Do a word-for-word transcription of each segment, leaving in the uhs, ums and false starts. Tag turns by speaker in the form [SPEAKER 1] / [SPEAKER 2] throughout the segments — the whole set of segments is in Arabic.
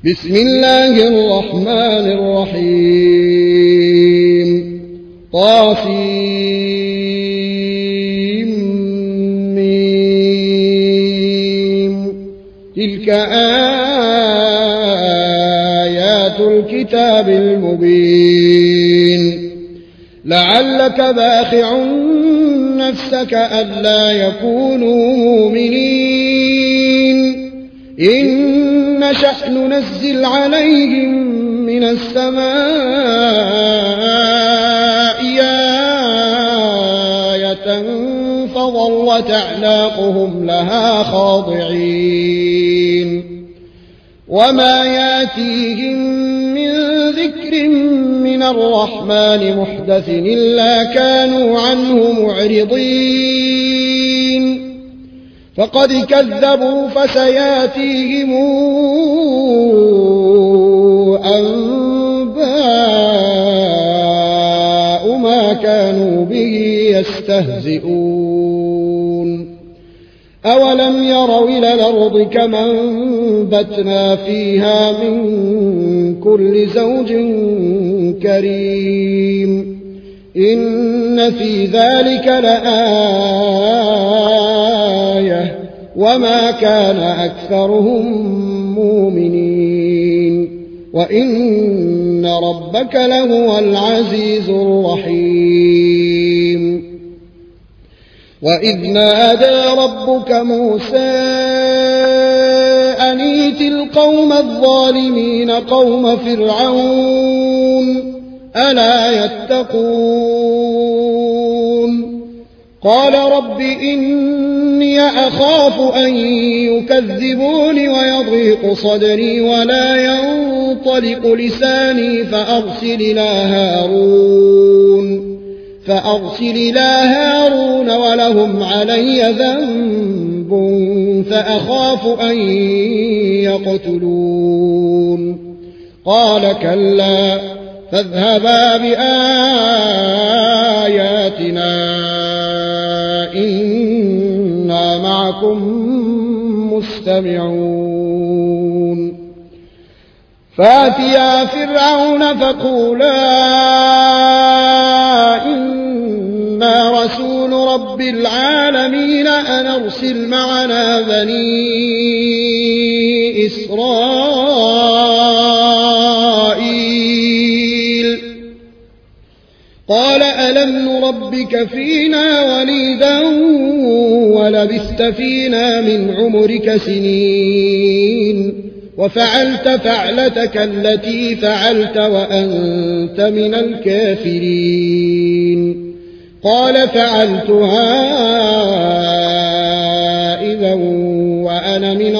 [SPEAKER 1] بسم الله الرحمن الرحيم طاسيم ميم تلك آيات الكتاب المبين لعلك باخع نفسك ألا يكونوا مؤمنين إن نشأ ننزل عليهم من السماء آية فظلت أعناقهم لها خاضعين وما ياتيهم من ذكر من الرحمن محدث إلا كانوا عنه معرضين فقد كذبوا فسياتيهم أنباء ما كانوا به يستهزئون أولم يروا إلى الأرض كما أنبتنا فيها من كل زوج كريم إن في ذلك لآية وما كان أكثرهم مؤمنين وإن ربك لهو العزيز الرحيم وإذ نادى ربك موسى أن ائت القوم الظالمين قوم فرعون ألا يتقون قال رب إني أخاف أن يكذبون ويضيق صدري ولا ينطلق لساني فأرسل إلى هارون فأرسل إلى هارون ولهم علي ذنب فأخاف أن يقتلون قال كلا فاذهبا بآياتنا إنا معكم مستمعون فاتيا فرعون فقولا إنا رسول رب العالمين أن أرسل معنا بني إسرائيل قال ألم نربك فينا وليدا ولبثت فينا من عمرك سنين وفعلت فعلتك التي فعلت وأنت من الكافرين قال فعلتها إذا وأنا من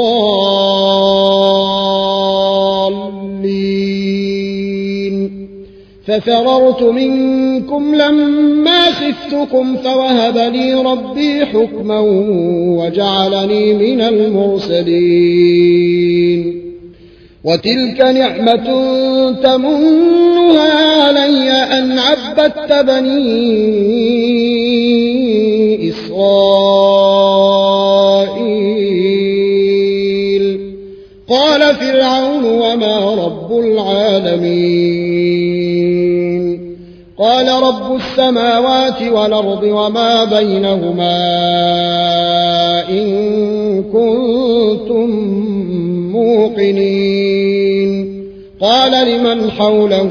[SPEAKER 1] الضالين ففررت منكم لما خفتكم فوهب لي ربي حكما وجعلني من المرسلين وتلك نعمة تمنها علي أن عبدت بني إسرائيل قال فرعون وما رب العالمين قال رب السماوات والأرض وما بينهما إن كنتم موقنين قال لمن حوله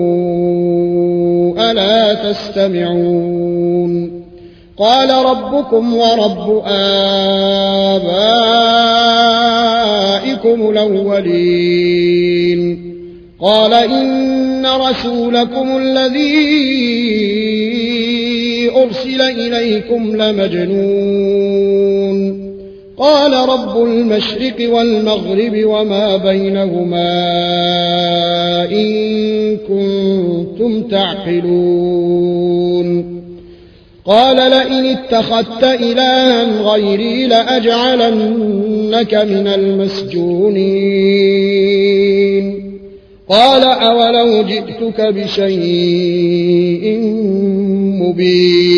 [SPEAKER 1] ألا تستمعون قال ربكم ورب آبائكم الأولين قال إن رسولكم الذي أرسل إليكم لمجنون قال رب المشرق والمغرب وما بينهما إن كنتم تعقلون قال لئن اتخذت إلها غيري لأجعلنك من المسجونين قال أولو جئتك بشيء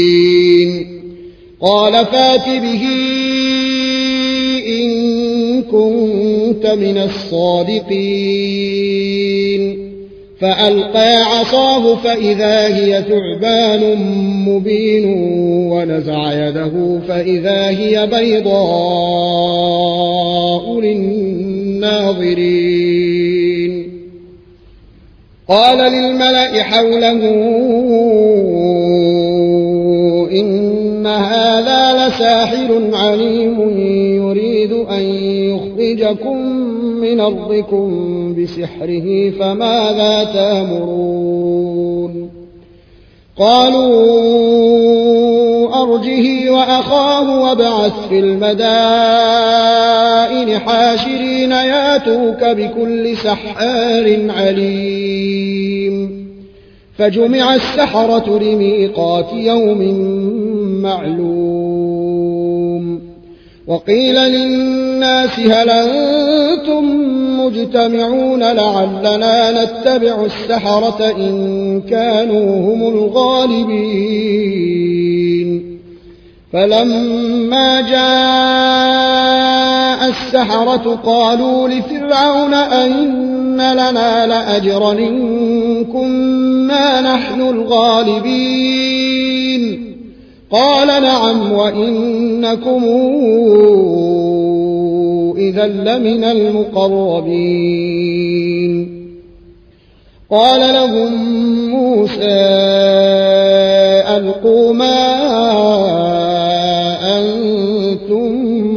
[SPEAKER 1] مبين قال فات به إن كنت من الصادقين فألقى عصاه فإذا هي ثعبان مبين ونزع يده فإذا هي بيضاء للناظرين قال للملأ حوله إن هذا لساحر عليم يريد أن يخرجكم من أرضكم بسحره فماذا تأمرون قالوا أرجه وأخاه وابعث في المدائن حاشرين ياتوك بكل سحار عليم فجمع السحرة لميقات يوم معلوم وقيل للناس هل أنتم مجتمعون لعلنا نتبع السحرة إن كانوا هم الغالبين فلما جاء السحرة قالوا لفرعون أئن لنا لأجرا إن كنا نحن الغالبين قال نعم وإنكم إذا لمن المقربين قال لهم موسى ألقوا ما أنتم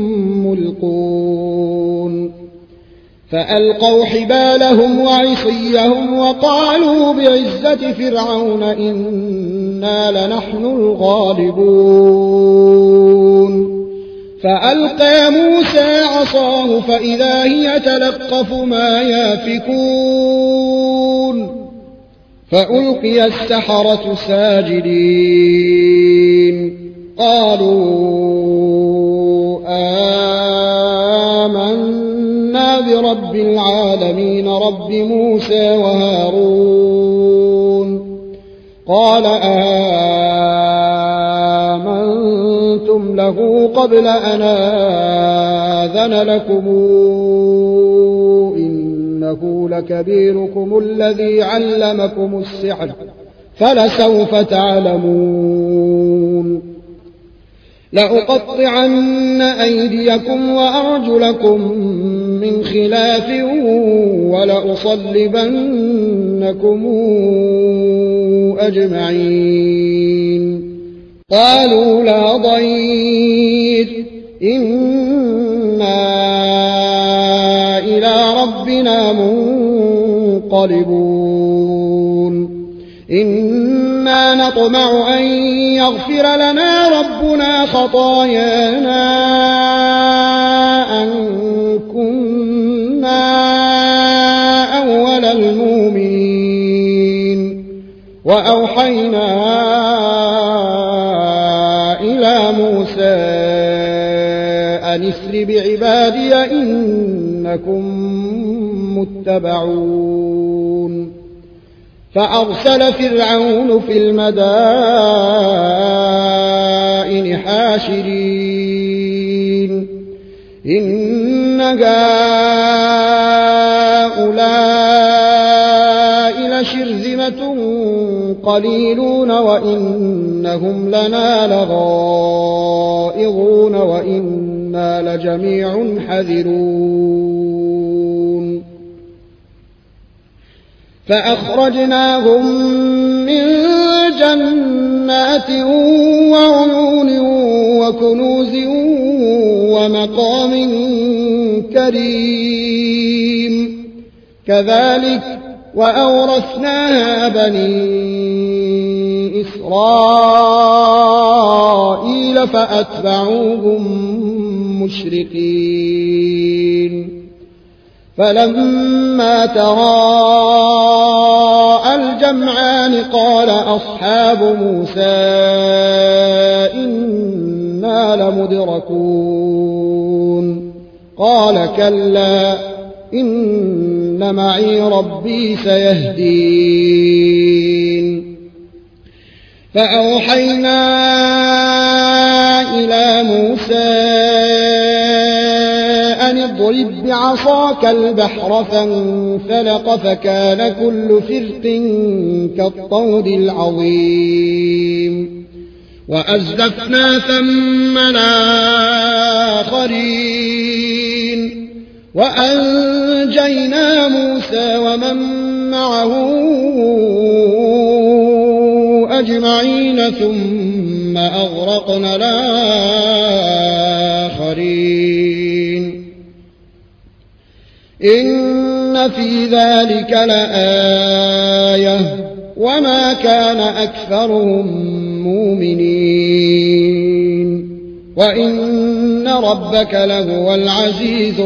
[SPEAKER 1] ملقون فألقوا حبالهم وعصيهم وقالوا بعزة فرعون إنا لنحن الغالبون فألقى موسى عصاه فإذا هي تلقف ما يافكون فألقي السحرة ساجدين قالوا آمنا برب العالمين رب موسى وهارون قال آمنتم له قبل أن آذن لكم إنه لكبيركم الذي علمكم السحر فلسوف تعلمون لأقطعن أيديكم وأرجلكم من خلاف ولأصلبنكم أجمعين قالوا لا ضير إنا إلى ربنا منقلبون إنا نطمع أن يغفر لنا ربنا خطايانا أن كنا أول المؤمنين وأوحينا إلى موسى أن اسر بعبادي إنكم متبعون فأرسل فرعون في المدائن حاشرين إن هؤلاء لشرذمة قليلون وإنهم لنا لغائظون وإنا لجميع حذرون فأخرجناهم من جنات وعيون وكنوز ومقام كريم كذلك وأورثناها بني إسرائيل فأتبعوهم مشرقين فلما تراءى الجمعان قال أصحاب موسى إنا لمدركون قال كلا إن معي ربي سيهدين فأوحينا إلى موسى أن اضرب بعصاك البحر فانفلق فكان كل فرق كالطود العظيم وأزلفنا ثم الآخرين وأنجينا موسى ومن معه أجمعين ثم أغرقنا الآخرين إن في ذلك لآية وما كان أكثرهم مؤمنين وإن ربك لهو العزيز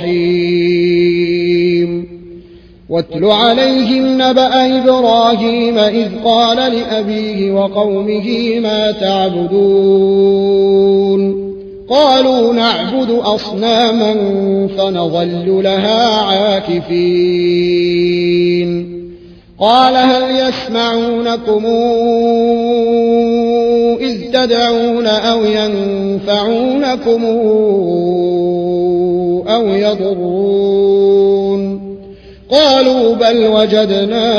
[SPEAKER 1] الرحيم واتل عليهم نبأ إبراهيم إذ قال لأبيه وقومه ما تعبدون قالوا نعبد أصناما فنظل لها عاكفين قال هل يسمعونكم إذ تدعون أو ينفعونكم أو يضرون قالوا بل وجدنا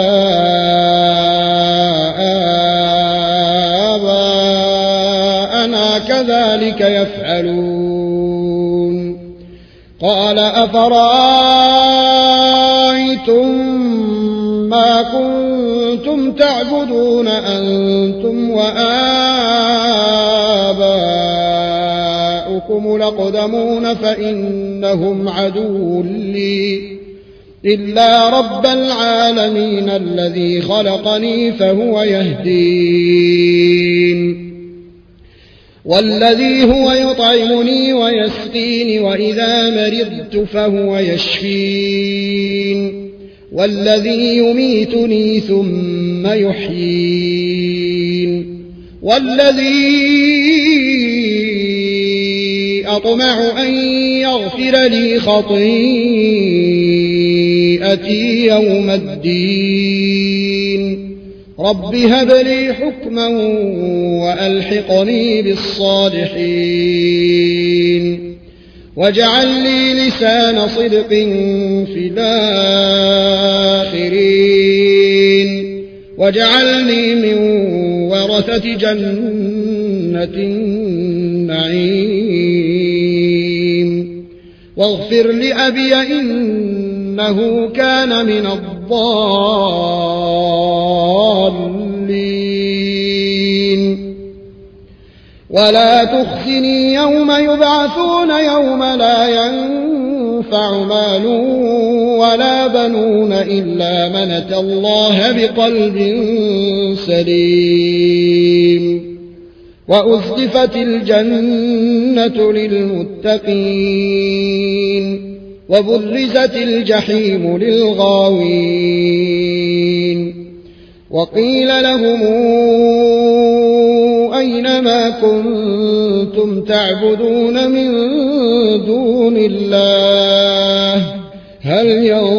[SPEAKER 1] آباءنا كذلك يفعلون قال أفرأيتم ما كنتم تعبدون أنتم وآباؤكم الأقدمون فإنهم عدو لي إلا رب العالمين الذي خلقني فهو يهدين والذي هو يطعمني ويسقين وإذا مرضت فهو يشفين والذي يميتني ثم يحيين والذي أطمع أن يغفر لي خطيئتي يوم الدين رب هب لي حكما وألحقني بالصالحين واجعل لي لسان صدق في الآخرين واجعلني من ورثة جنة النعيم واغفر لأبي إنه كان من الضالين ولا تخزني يوم يبعثون يوم لا ينفع مال ولا بنون إلا من أتى الله بقلب سليم وأزلفت الجنة للمتقين وبرزت الجحيم للغاوين وقيل لهم أين ما كنتم تعبدون من دون الله هل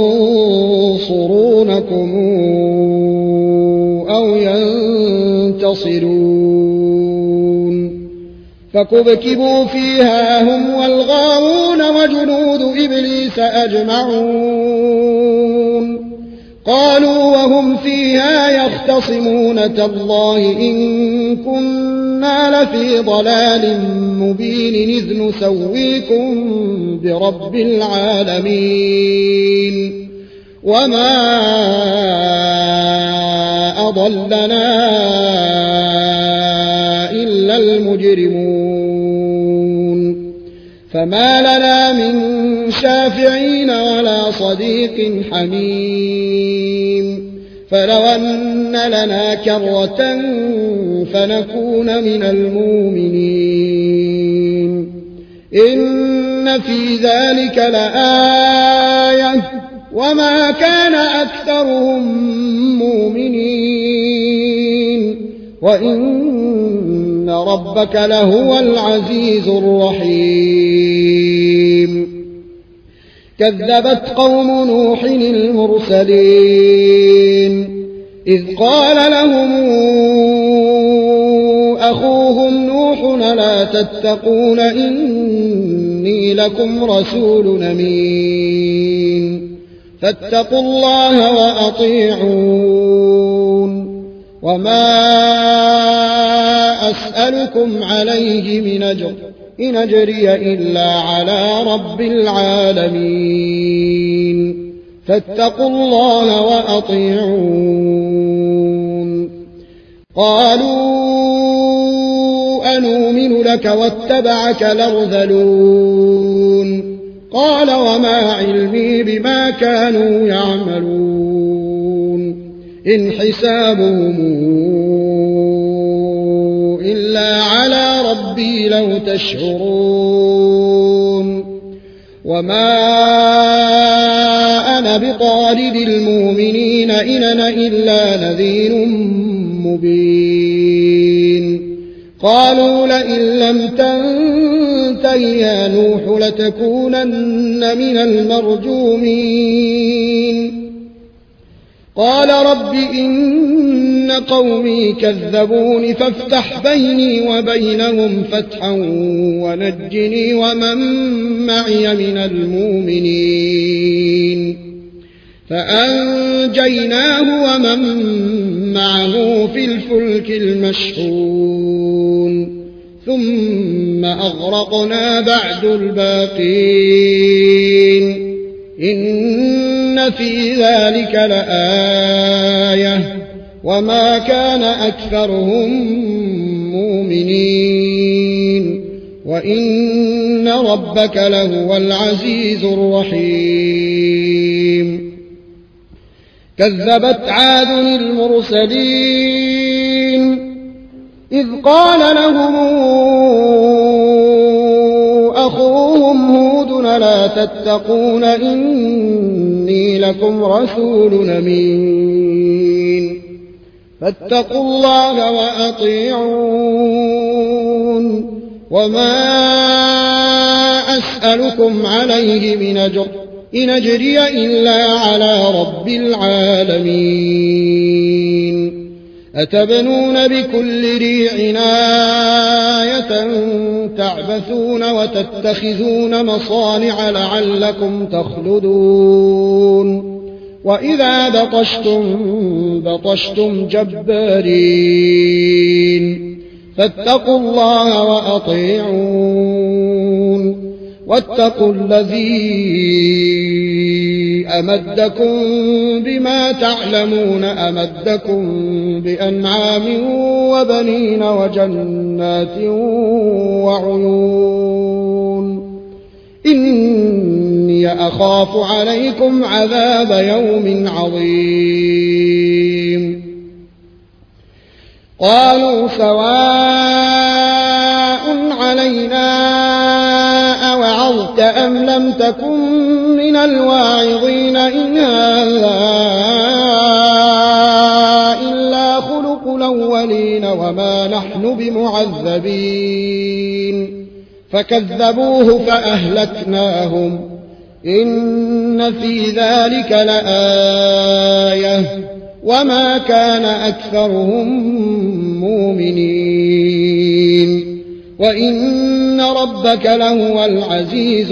[SPEAKER 1] ينصرونكم أو ينتصرون فكبكبوا فيها هم والغاوون وجنود إبليس أجمعون قالوا وهم فيها يختصمون تالله إن كنا لفي ضلال مبين إذ نسويكم برب العالمين وما أضلنا إلا المجرمون فما لنا من شافعين ولا صديق حميم فلو أن لنا كرة فنكون من المؤمنين إن في ذلك لآية وما كان أكثرهم مؤمنين وإن ربك لهو العزيز الرحيم كذبت قوم نوح المرسلين إذ قال لهم أخوهم نوح لا تتقون إني إني لكم رسول أمين فاتقوا الله وأطيعون وما أسألكم عليه من أجر إن أجري إلا على رب العالمين فاتقوا الله وأطيعون قالوا أنؤمن لك واتبعك الأرذلون قال وما علمي بما كانوا يعملون إن حسابهم إلا على ربي لو تشعرون وما أنا بطارد المؤمنين إن أنا إلا نذير مبين قالوا لئن لم تنته يا نوح لتكونن من المرجومين قال رب إن قومي كذبون فافتح بيني وبينهم فتحا ونجني ومن معي من المؤمنين فأنجيناه ومن معه في الفلك المشحون ثم أغرقنا بعد الباقين إن في ذلك لآية وما كان أكثرهم مؤمنين وإن ربك لهو العزيز الرحيم كذبت عاد المرسلين إذ قال لهم أخوهم هود لا تتقون إني لكم رسول أمين فاتقوا الله وأطيعون وما أسألكم عليه من أجر إن أجري إلا على رب العالمين أتبنون بكل ريع آية تعبثون وتتخذون مصانع لعلكم تخلدون وإذا بطشتم بطشتم جبارين فاتقوا الله وأطيعون واتقوا الذي أمدكم بما تعلمون أمدكم بأنعام وبنين وجنات وعيون إني أخاف عليكم عذاب يوم عظيم قالوا سواء علينا أوعظت أم لم تكن من الواعظين إن هذا إلا خلق الأولين وما نحن بمعذبين فكذبوه فأهلكناهم إن في ذلك لآية وما كان أكثرهم مؤمنين وإن ربك لهو العزيز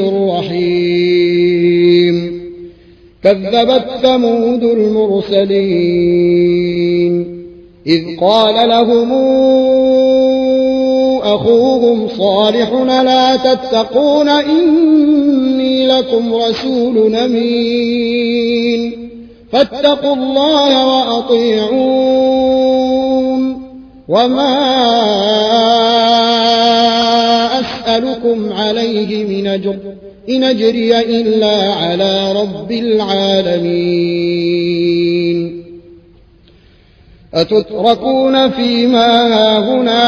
[SPEAKER 1] الرحيم كذبت ثمود المرسلين إذ قال لهم أخوهم صالح لا تتقون إني لكم رسول أمين فاتقوا الله وأطيعون وما أسألكم عليه من أجر إن أجري إلا على رب العالمين أتتركون فيما هاهنا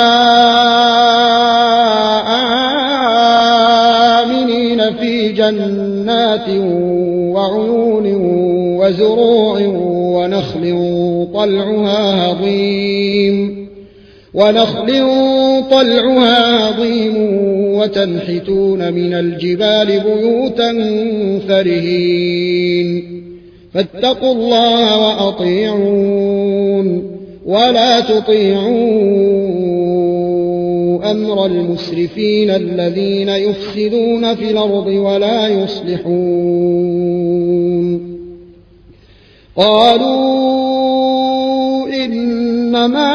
[SPEAKER 1] آمنين في جنات وعيون وزروع ونخل طلعها هضيم ونخل طلعها هضيم وتنحتون من الجبال بيوتا فرهين فاتقوا الله وأطيعون ولا تطيعوا أمر المسرفين الذين يفسدون في الأرض ولا يصلحون قالوا إنما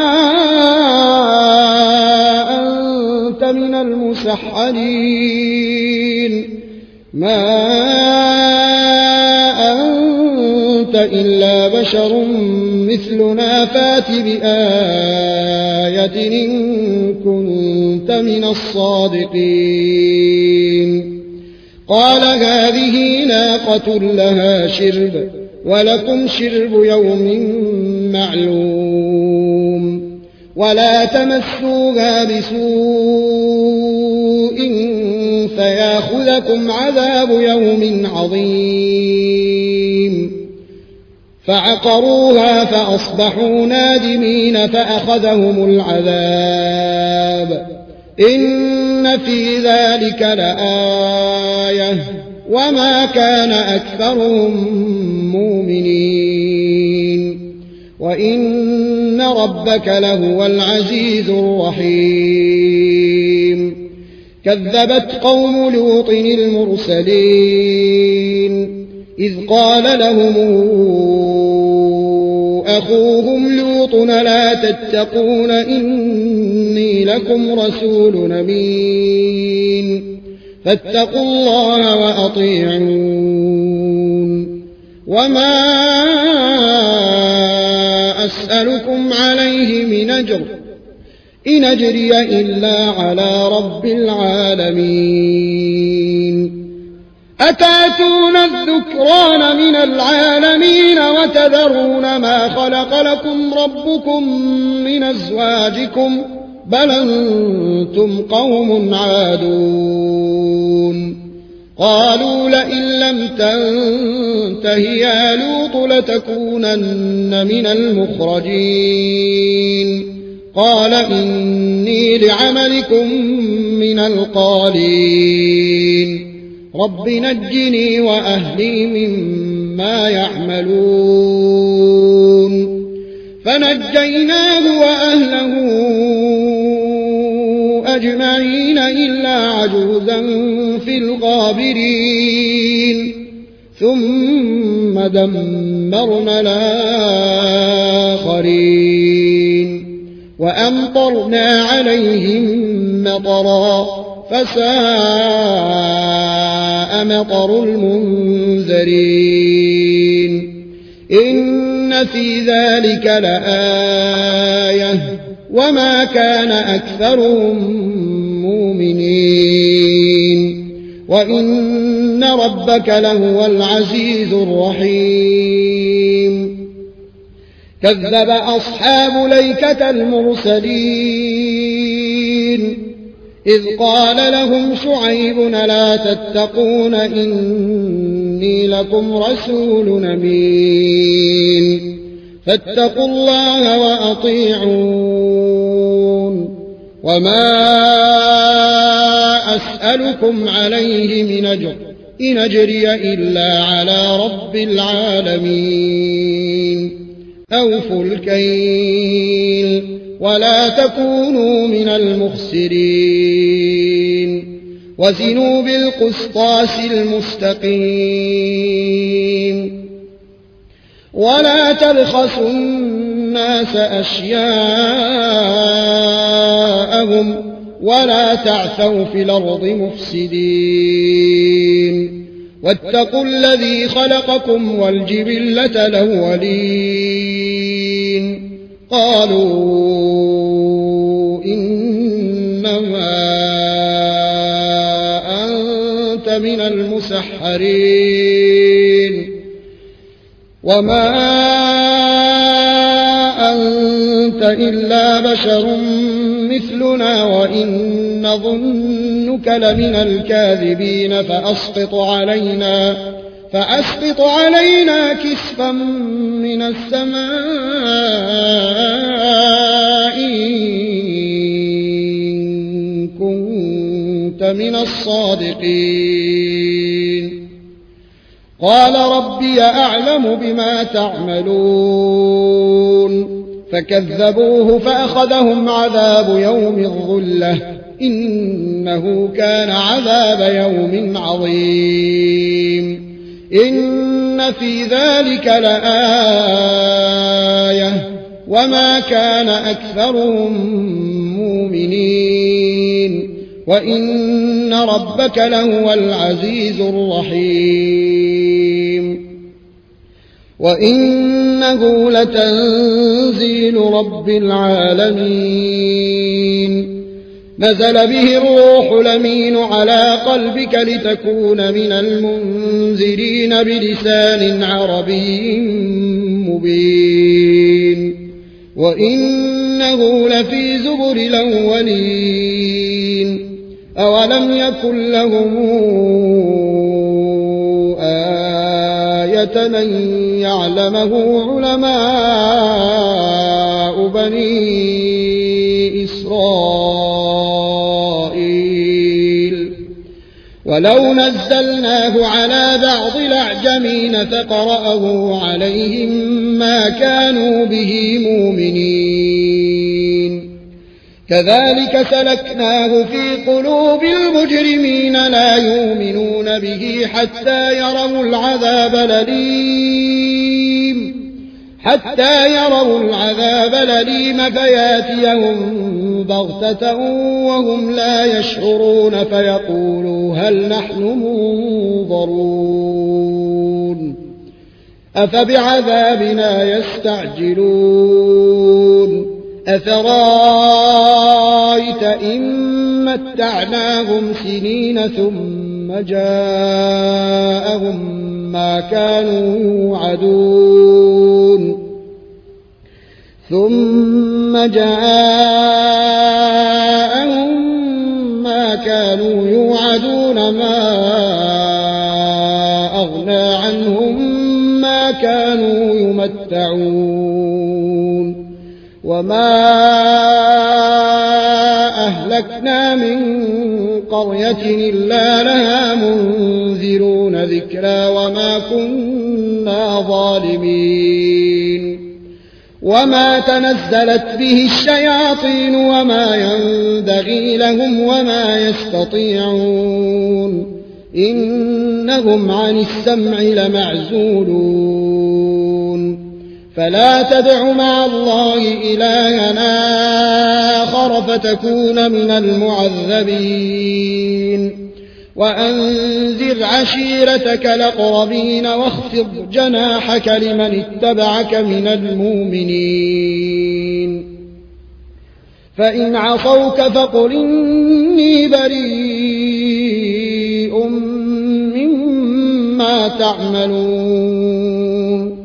[SPEAKER 1] أنت من المسحرين ما أنت إلا بشر مثلنا فات بآية إن كنت من الصادقين قال هذه ناقة لها شرب ولكم شرب يوم معلوم ولا تمسوها بسوء فياخذكم عذاب يوم عظيم فعقروها فأصبحوا نادمين فأخذهم العذاب إن في ذلك لآية وما كان أكثرهم مؤمنين وإن ربك لهو العزيز الرحيم كذبت قوم لوط المرسلين إذ قال لهم أخوهم لوط لا تتقون إني لكم رسول أمين فاتقوا الله وأطيعون وما أسألكم عليه من أجر إن أجري إلا على رب العالمين أتأتون الذكران من العالمين وتذرون ما خلق لكم ربكم من أزواجكم بل أنتم قوم عادون قالوا لئن لم تنته يا لوط لتكونن من المخرجين قال إني لعملكم من القالين رب نجني وأهلي مما يعملون فنجيناه وأهله أجمعين إلا عجوزا في الغابرين ثم دمرنا الآخرين وأمطرنا عليهم مطرا فساء مطر المنذرين إن في ذلك لآية وما كان أكثرهم مؤمنين وإن ربك لهو العزيز الرحيم كذب أصحاب ليكة المرسلين إذ قال لهم شعيب لا تتقون إني لكم رسول أمين فاتقوا الله وأطيعون وما أسألكم عليه من أجر إن أجري إلا على رب العالمين أوفوا الكيل ولا تكونوا من المخسرين وزنوا بالقسطاس المستقيم ولا تبخسوا الناس أشياءهم ولا تعثوا في الأرض مفسدين واتقوا الذي خلقكم والجبلة الأولين قالوا إنما أنت من المسحرين وما أنت إلا بشر مثلنا وإن نظنك لمن الكاذبين فأسقط علينا فأسقط علينا كسفا من السماء إن كنت من الصادقين قال ربي أعلم بما تعملون فكذبوه فأخذهم عذاب يوم الظلة إنه كان عذاب يوم عظيم إن في ذلك لآية وما كان أكثرهم مؤمنين وإن ربك لهو العزيز الرحيم وإنه لتنزيل رب العالمين نزل به الروح الأمين على قلبك لتكون من المنذرين بلسان عربي مبين وإنه لفي زبر الأولين أولم يكن لهم آية أن يعلمه علماء بني إسرائيل ولو نزلناه على بعض الأعجمين فقرأه عليهم ما كانوا به مؤمنين كذلك سلكناه في قلوب المجرمين لا يؤمنون به حتى يروا العذاب الأليم حتى يروا العذاب الأليم فياتيهم بغتة وهم لا يشعرون فيقولوا هل نحن منظرون أفبعذابنا يستعجلون أفرايت إن متعناهم سنين ثم جاءهم ما كانوا يوعدون ثم جاءهم ما كانوا يوعدون ما أغنى عنهم ما كانوا يمتعون وما أهلكنا من قرية إلا لها منذرون ذكرى وما كنا ظالمين وما تنزلت به الشياطين وما ينبغي لهم وما يستطيعون إنهم عن السمع لمعزولون فلا تدع مع الله إلهنا آخر فتكون من المعذبين وأنذر عشيرتك الأقربين واخفض جناحك لمن اتبعك من المؤمنين فإن عصوك فقل إني بريء مما تعملون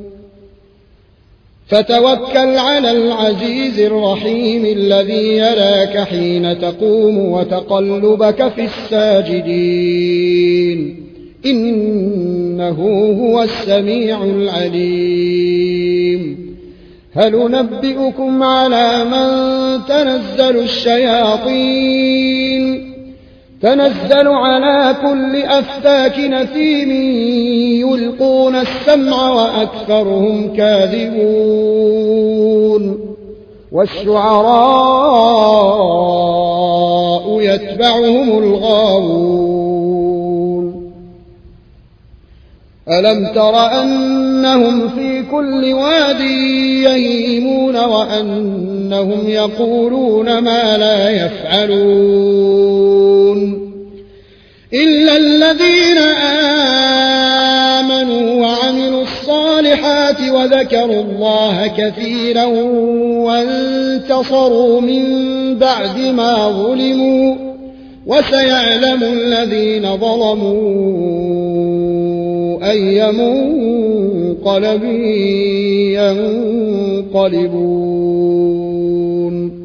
[SPEAKER 1] فتوكل على العزيز الرحيم الذي يراك حين تقوم وتقلبك في الساجدين إنه هو السميع العليم هل ننبئكم على من تنزل الشياطين تنزل على كل أفاك نثيم يلقون السمع وأكثرهم كاذبون والشعراء يتبعهم الغاوون ألم تر أنهم في كل واد يهيمون وأنهم يقولون ما لا يفعلون إلا الذين آمنوا وعملوا الصالحات وذكروا الله كثيرا وانتصروا من بعد ما ظلموا وسيعلم الذين ظلموا أي منقلب ينقلبون